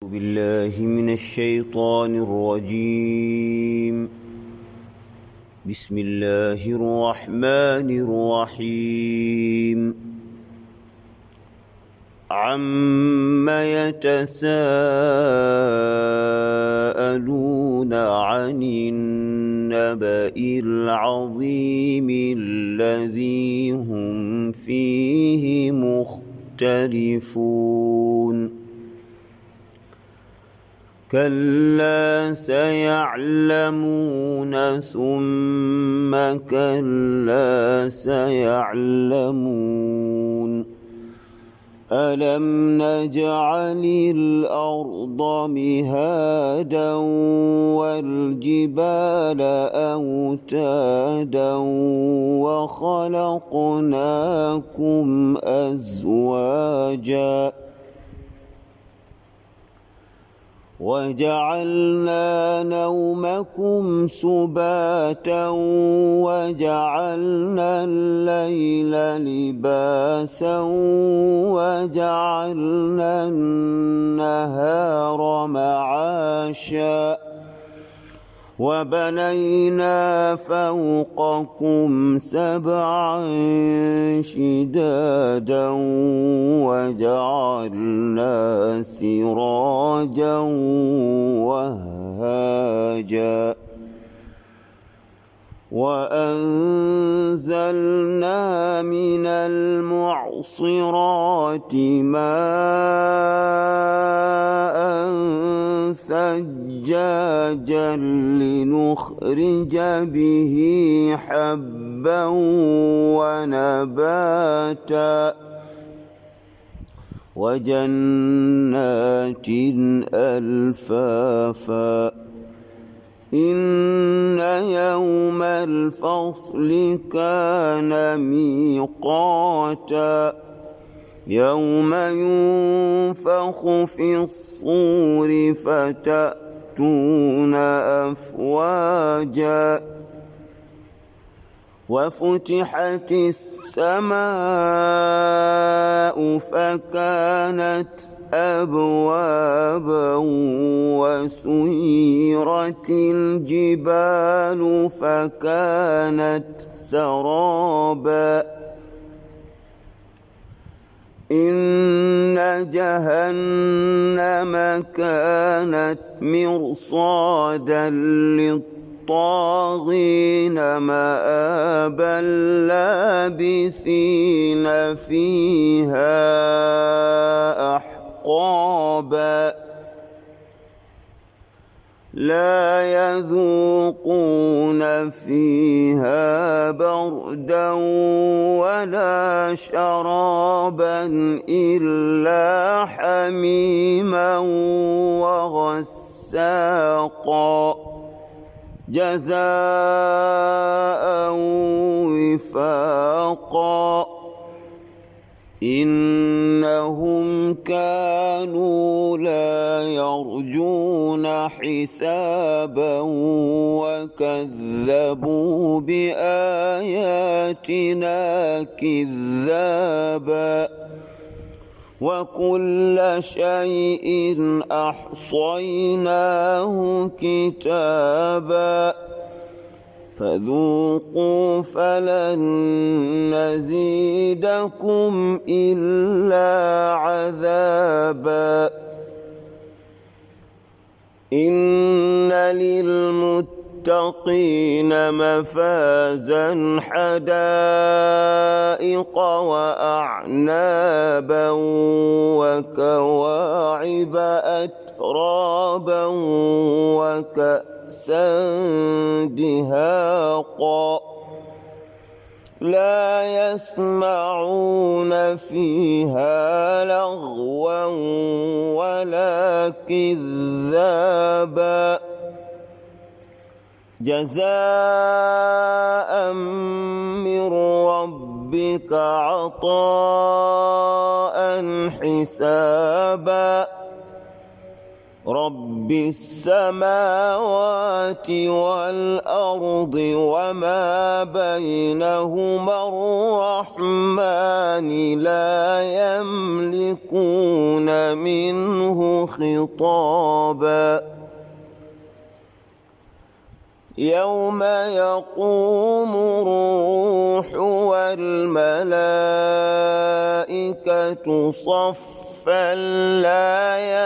بالله من الشيطان الرجيم. بسم الله الرحمن الرحيم. عَمَّ يتساءلون عن النبأ العظيم الذي هم فيه مختلفون. كلا سيعلمون ثم كلا سيعلمون. ألم نجعل الأرض مهادا والجبال أوتادا وخلقناكم أزواجا وجعلنا نومكم سباتا وجعلنا الليل لباسا وجعلنا النهار معاشا وبنينا فوقكم سبعا شدادا وجعلنا سراجا وهاجا وأنزلنا من المعصرات ماء ثجاجا لنخرج به حبا ونباتا وجنات ألفافا. إن يوم الفصل كان ميقاتا يوم ينفخ في الصور فتأتون أفواجا وفتحت السماء فكانت أبوابا وسيرت الجبال فكانت سرابا. إن جهنم كانت مرصادا للطاغين مآبا لابثين فيها أحقابا لا يذوقون فيها بردا ولا شرابا إلا حميما وغساقا جزاء وفاقا. إنهم كانوا لا يرجون حسابا وكذبوا بآياتنا كذابا وكل شيء أحصيناه كتابا فذوقوا فلن نزيدكم إلا عذابا. إن للمتقين مفازا حدائق وأعنابا وكواعب أترابا وكأسا دهاقا لا يسمعون فيها لغوا ولا كذابا جزاء من ربك عطاء حسابا. رب السماوات والأرض وما بينهما الرحمن لا يملكون منه خطابا يوم يقوم الروح والملائكة صفا لا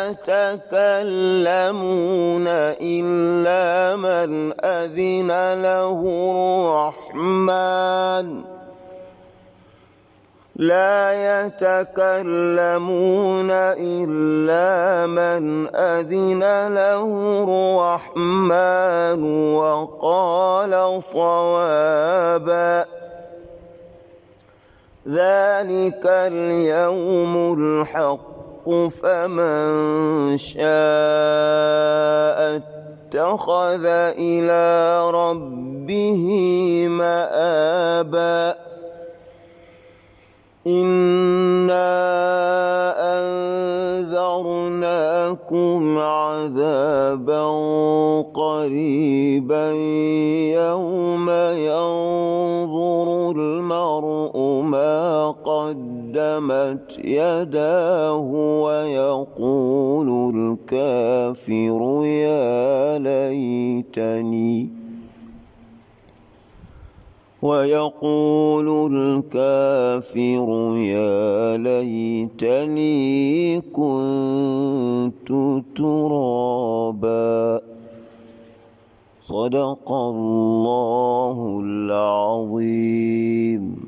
يتكلمون إلا من أذن له الرحمن وقال صوابا ذلك اليوم الحق فمن شاء اتخذ إلى ربه مآبا إنا أنذرناكم عذابا قريبا يوم ينظر المرء ما قدمت يداه ويقول الكافر يا ليتني كنت ترابا. صدق الله العظيم.